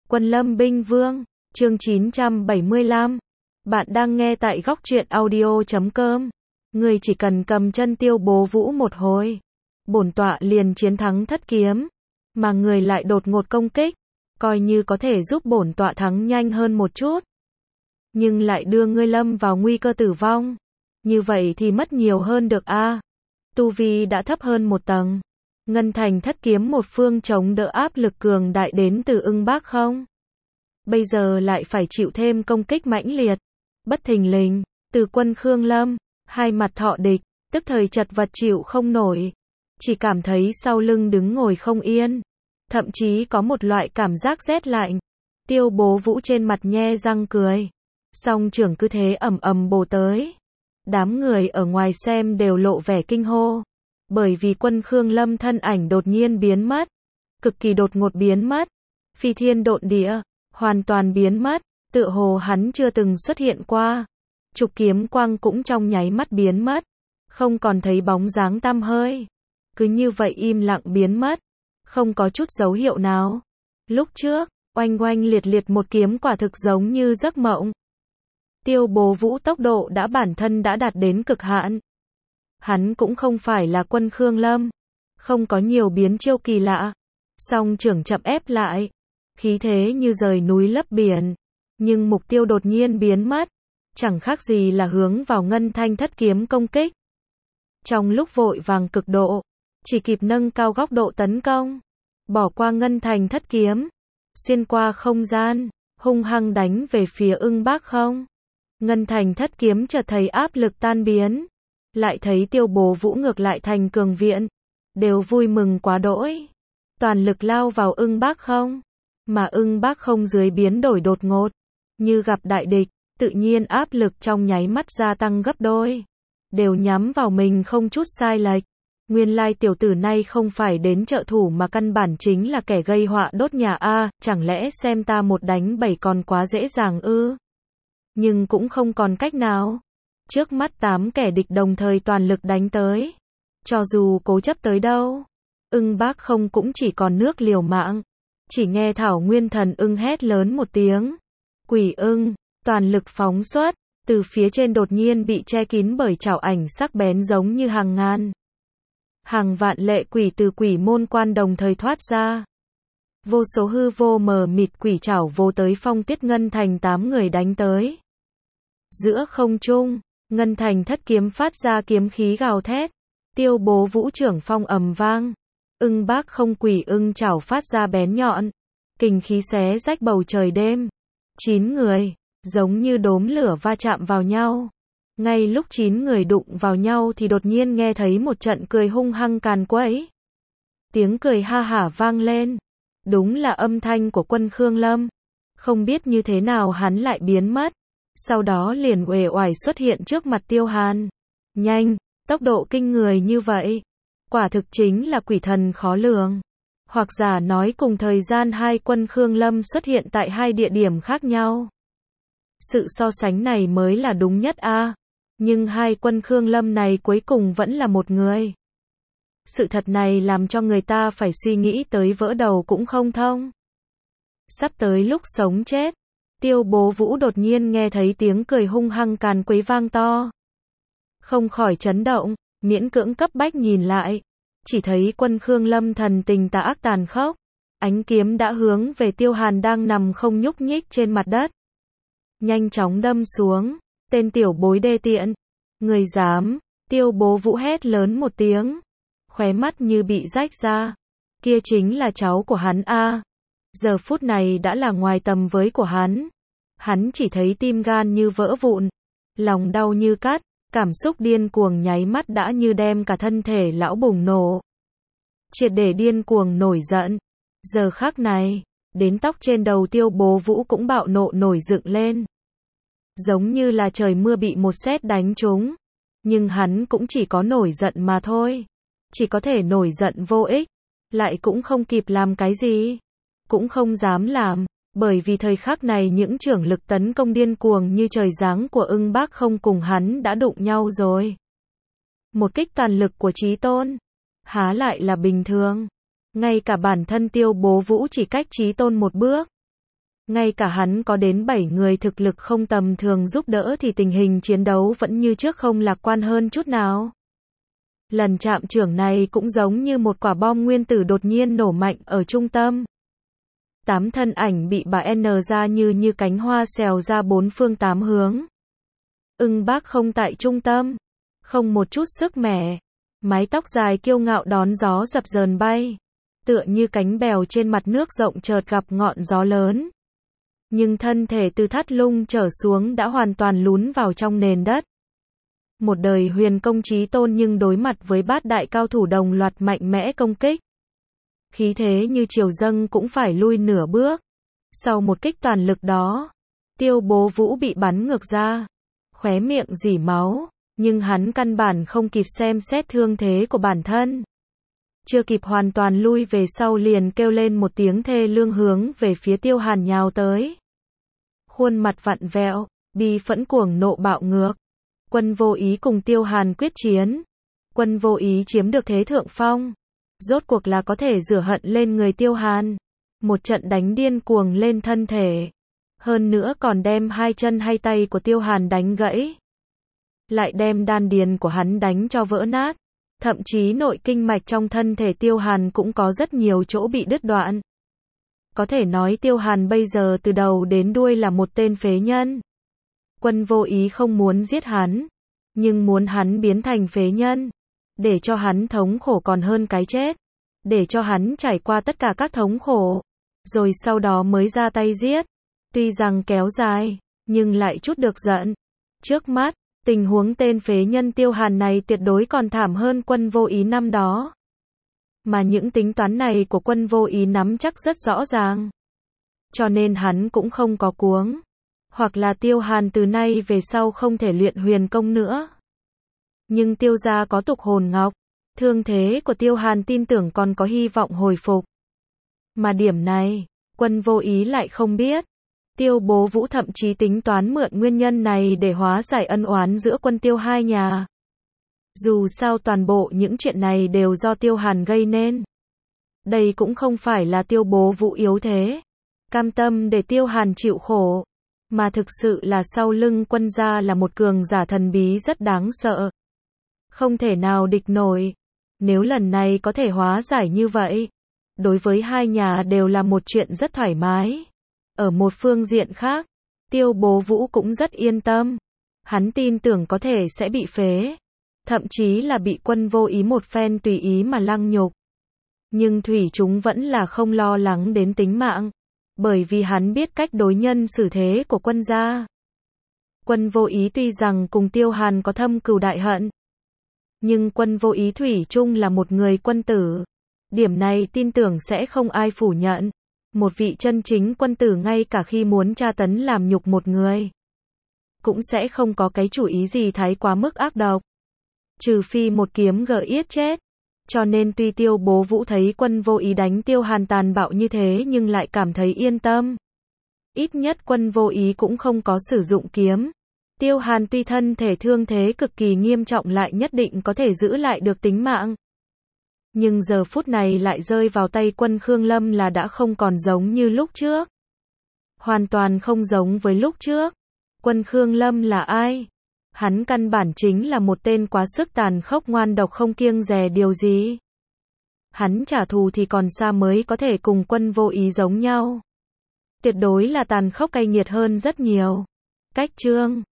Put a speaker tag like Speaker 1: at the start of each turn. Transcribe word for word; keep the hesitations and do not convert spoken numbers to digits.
Speaker 1: Quân Lâm Binh Vương, chương chín trăm bảy mươi lăm. Bạn đang nghe tại góc truyện audio chấm com. Người chỉ cần cầm chân Tiêu Bố Vũ một hồi, bổn tọa liền chiến thắng thất kiếm, mà người lại đột ngột công kích, coi như có thể giúp bổn tọa thắng nhanh hơn một chút, nhưng lại đưa ngươi lâm vào nguy cơ tử vong. Như vậy thì mất nhiều hơn được a. À. Tu vi đã thấp hơn một tầng. Ngân Thành thất kiếm một phương chống đỡ áp lực cường đại đến từ ưng bác không? Bây giờ lại phải chịu thêm công kích mãnh liệt, bất thình lình, từ quân Khương Lâm, hai mặt thọ địch, tức thời chật vật chịu không nổi. Chỉ cảm thấy sau lưng đứng ngồi không yên, thậm chí có một loại cảm giác rét lạnh. Tiêu Bố Vũ trên mặt nhe răng cười, song trưởng cứ thế ầm ầm bổ tới. Đám người ở ngoài xem đều lộ vẻ kinh hô, bởi vì quân Khương Lâm thân ảnh đột nhiên biến mất, cực kỳ đột ngột biến mất, phi thiên độn địa, hoàn toàn biến mất, tựa hồ hắn chưa từng xuất hiện qua. Trục kiếm quang cũng trong nháy mắt biến mất, không còn thấy bóng dáng tăm hơi, cứ như vậy im lặng biến mất, không có chút dấu hiệu nào. Lúc trước, oanh oanh liệt liệt một kiếm quả thực giống như giấc mộng. Tiêu Bố Vũ tốc độ đã bản thân đã đạt đến cực hạn. Hắn cũng không phải là quân Khương Lâm, không có nhiều biến chiêu kỳ lạ, song trưởng chậm ép lại, khí thế như rời núi lấp biển, nhưng mục tiêu đột nhiên biến mất, chẳng khác gì là hướng vào Ngân Thanh thất kiếm công kích. Trong lúc vội vàng cực độ, chỉ kịp nâng cao góc độ tấn công, bỏ qua Ngân Thành thất kiếm, xuyên qua không gian, hung hăng đánh về phía ưng bác không. Ngân Thành thất kiếm chợt thấy áp lực tan biến, lại thấy Tiêu Bố Vũ ngược lại thành cường viện, đều vui mừng quá đỗi, toàn lực lao vào ưng bác không, mà ưng bác không dưới biến đổi đột ngột, như gặp đại địch, tự nhiên áp lực trong nháy mắt gia tăng gấp đôi, đều nhắm vào mình không chút sai lệch. Nguyên lai tiểu tử này không phải đến trợ thủ mà căn bản chính là kẻ gây họa đốt nhà a, chẳng lẽ xem ta một đánh bảy còn quá dễ dàng ư? Nhưng cũng không còn cách nào. Trước mắt tám kẻ địch đồng thời toàn lực đánh tới. Cho dù cố chấp tới đâu, ưng bác không cũng chỉ còn nước liều mạng. Chỉ nghe Thảo Nguyên Thần ưng hét lớn một tiếng. Quỷ ưng, toàn lực phóng xuất, từ phía trên đột nhiên bị che kín bởi chảo ảnh sắc bén giống như hàng ngàn, hàng vạn lệ quỷ từ quỷ môn quan đồng thời thoát ra. Vô số hư vô mờ mịt quỷ chảo vô tới phong tiết Ngân Thành tám người đánh tới. Giữa không trung, Ngân Thành thất kiếm phát ra kiếm khí gào thét. Tiêu Bố Vũ trưởng phong ầm vang. Ưng bác không quỷ ưng chảo phát ra bén nhọn, kình khí xé rách bầu trời đêm. Chín người, giống như đốm lửa va chạm vào nhau. Ngay lúc chín người đụng vào nhau thì đột nhiên nghe thấy một trận cười hung hăng càn quấy. Tiếng cười ha hả vang lên. Đúng là âm thanh của quân Khương Lâm. Không biết như thế nào hắn lại biến mất, sau đó liền uể oải xuất hiện trước mặt Tiêu Hàn. Nhanh, tốc độ kinh người như vậy, quả thực chính là quỷ thần khó lường. Hoặc giả nói cùng thời gian hai quân Khương Lâm xuất hiện tại hai địa điểm khác nhau. Sự so sánh này mới là đúng nhất a. À. Nhưng hai quân Khương Lâm này cuối cùng vẫn là một người. Sự thật này làm cho người ta phải suy nghĩ tới vỡ đầu cũng không thông. Sắp tới lúc sống chết, Tiêu Bố Vũ đột nhiên nghe thấy tiếng cười hung hăng càn quấy vang to. Không khỏi chấn động, miễn cưỡng cấp bách nhìn lại, chỉ thấy quân Khương Lâm thần tình tà ác tàn khốc, ánh kiếm đã hướng về Tiêu Hàn đang nằm không nhúc nhích trên mặt đất. Nhanh chóng đâm xuống, tên tiểu bối đê tiện, người dám, Tiêu Bố Vũ hét lớn một tiếng, khóe mắt như bị rách ra, kia chính là cháu của hắn a. À. Giờ phút này đã là ngoài tầm với của hắn, hắn chỉ thấy tim gan như vỡ vụn, lòng đau như cắt, cảm xúc điên cuồng nháy mắt đã như đem cả thân thể lão bùng nổ. Triệt để điên cuồng nổi giận, giờ khắc này, đến tóc trên đầu Tiêu Bố Vũ cũng bạo nộ nổi dựng lên. Giống như là trời mưa bị một sét đánh trúng, nhưng hắn cũng chỉ có nổi giận mà thôi. Chỉ có thể nổi giận vô ích, lại cũng không kịp làm cái gì, cũng không dám làm, bởi vì thời khắc này những trưởng lực tấn công điên cuồng như trời giáng của ưng bác không cùng hắn đã đụng nhau rồi. Một kích toàn lực của Chí Tôn, há lại là bình thường. Ngay cả bản thân Tiêu Bố Vũ chỉ cách Chí Tôn một bước, Ngay cả hắn có đến bảy người thực lực không tầm thường giúp đỡ thì tình hình chiến đấu vẫn như trước không lạc quan hơn chút nào. Lần chạm chưởng này cũng giống như một quả bom nguyên tử đột nhiên nổ mạnh ở trung tâm. Tám thân ảnh bị bà N ra như như cánh hoa xèo ra bốn phương tám hướng. Ưng Bác không tại trung tâm, không một chút sức mẻ, mái tóc dài kiêu ngạo đón gió dập dờn bay, tựa như cánh bèo trên mặt nước rộng chợt gặp ngọn gió lớn. Nhưng thân thể từ thắt lưng trở xuống đã hoàn toàn lún vào trong nền đất. Một đời huyền công chí tôn nhưng đối mặt với bát đại cao thủ đồng loạt mạnh mẽ công kích. Khí thế như triều dâng cũng phải lui nửa bước. Sau một kích toàn lực đó, Tiêu Bố Vũ bị bắn ngược ra, khóe miệng rỉ máu, nhưng hắn căn bản không kịp xem xét thương thế của bản thân. Chưa kịp hoàn toàn lui về sau liền kêu lên một tiếng thê lương hướng về phía Tiêu Hàn nhào tới. Khuôn mặt vặn vẹo, bi phẫn cuồng nộ bạo ngược. Quân Vô Ý cùng Tiêu Hàn quyết chiến. Quân Vô Ý chiếm được thế thượng phong. Rốt cuộc là có thể rửa hận lên người Tiêu Hàn. Một trận đánh điên cuồng lên thân thể. Hơn nữa còn đem hai chân hay tay của Tiêu Hàn đánh gãy. Lại đem đan điền của hắn đánh cho vỡ nát. Thậm chí nội kinh mạch trong thân thể Tiêu Hàn cũng có rất nhiều chỗ bị đứt đoạn. Có thể nói Tiêu Hàn bây giờ từ đầu đến đuôi là một tên phế nhân. Quân Vô Ý không muốn giết hắn, nhưng muốn hắn biến thành phế nhân, để cho hắn thống khổ còn hơn cái chết, để cho hắn trải qua tất cả các thống khổ, rồi sau đó mới ra tay giết. Tuy rằng kéo dài, nhưng lại chút được giận. Trước mắt, tình huống tên phế nhân Tiêu Hàn này tuyệt đối còn thảm hơn Quân Vô Ý năm đó. Mà những tính toán này của Quân Vô Ý nắm chắc rất rõ ràng. Cho nên hắn cũng không có cuống. Hoặc là Tiêu Hàn từ nay về sau không thể luyện huyền công nữa. Nhưng Tiêu gia có tục hồn ngọc. Thương thế của Tiêu Hàn tin tưởng còn có hy vọng hồi phục. Mà điểm này, Quân Vô Ý lại không biết. Tiêu Bố Vũ thậm chí tính toán mượn nguyên nhân này để hóa giải ân oán giữa Quân Tiêu hai nhà. Dù sao toàn bộ những chuyện này đều do Tiêu Hàn gây nên. Đây cũng không phải là Tiêu Bố Vũ yếu thế, cam tâm để Tiêu Hàn chịu khổ, mà thực sự là sau lưng Quân gia là một cường giả thần bí rất đáng sợ. Không thể nào địch nổi. Nếu lần này có thể hóa giải như vậy, đối với hai nhà đều là một chuyện rất thoải mái. Ở một phương diện khác, Tiêu Bố Vũ cũng rất yên tâm. Hắn tin tưởng có thể sẽ bị phế, thậm chí là bị Quân Vô Ý một phen tùy ý mà lăng nhục. Nhưng thủy chúng vẫn là không lo lắng đến tính mạng, bởi vì hắn biết cách đối nhân xử thế của Quân gia. Quân Vô Ý tuy rằng cùng Tiêu Hàn có thâm cừu đại hận, nhưng Quân Vô Ý thủy chung là một người quân tử. Điểm này tin tưởng sẽ không ai phủ nhận. Một vị chân chính quân tử ngay cả khi muốn tra tấn làm nhục một người, cũng sẽ không có cái chủ ý gì thái quá mức ác độc. Trừ phi một kiếm gỡ yết chết. Cho nên tuy Tiêu Bố Vũ thấy Quân Vô Ý đánh Tiêu Hàn tàn bạo như thế nhưng lại cảm thấy yên tâm. Ít nhất Quân Vô Ý cũng không có sử dụng kiếm. Tiêu Hàn tuy thân thể thương thế cực kỳ nghiêm trọng lại nhất định có thể giữ lại được tính mạng. Nhưng giờ phút này lại rơi vào tay Quân Khương Lâm là đã không còn giống như lúc trước. Hoàn toàn không giống với lúc trước. Quân Khương Lâm là ai? Hắn căn bản chính là một tên quá sức tàn khốc ngoan độc không kiêng dè điều gì. Hắn trả thù thì còn xa mới có thể cùng Quân Vô Ý giống nhau. Tuyệt đối là tàn khốc cay nghiệt hơn rất nhiều. Cách chương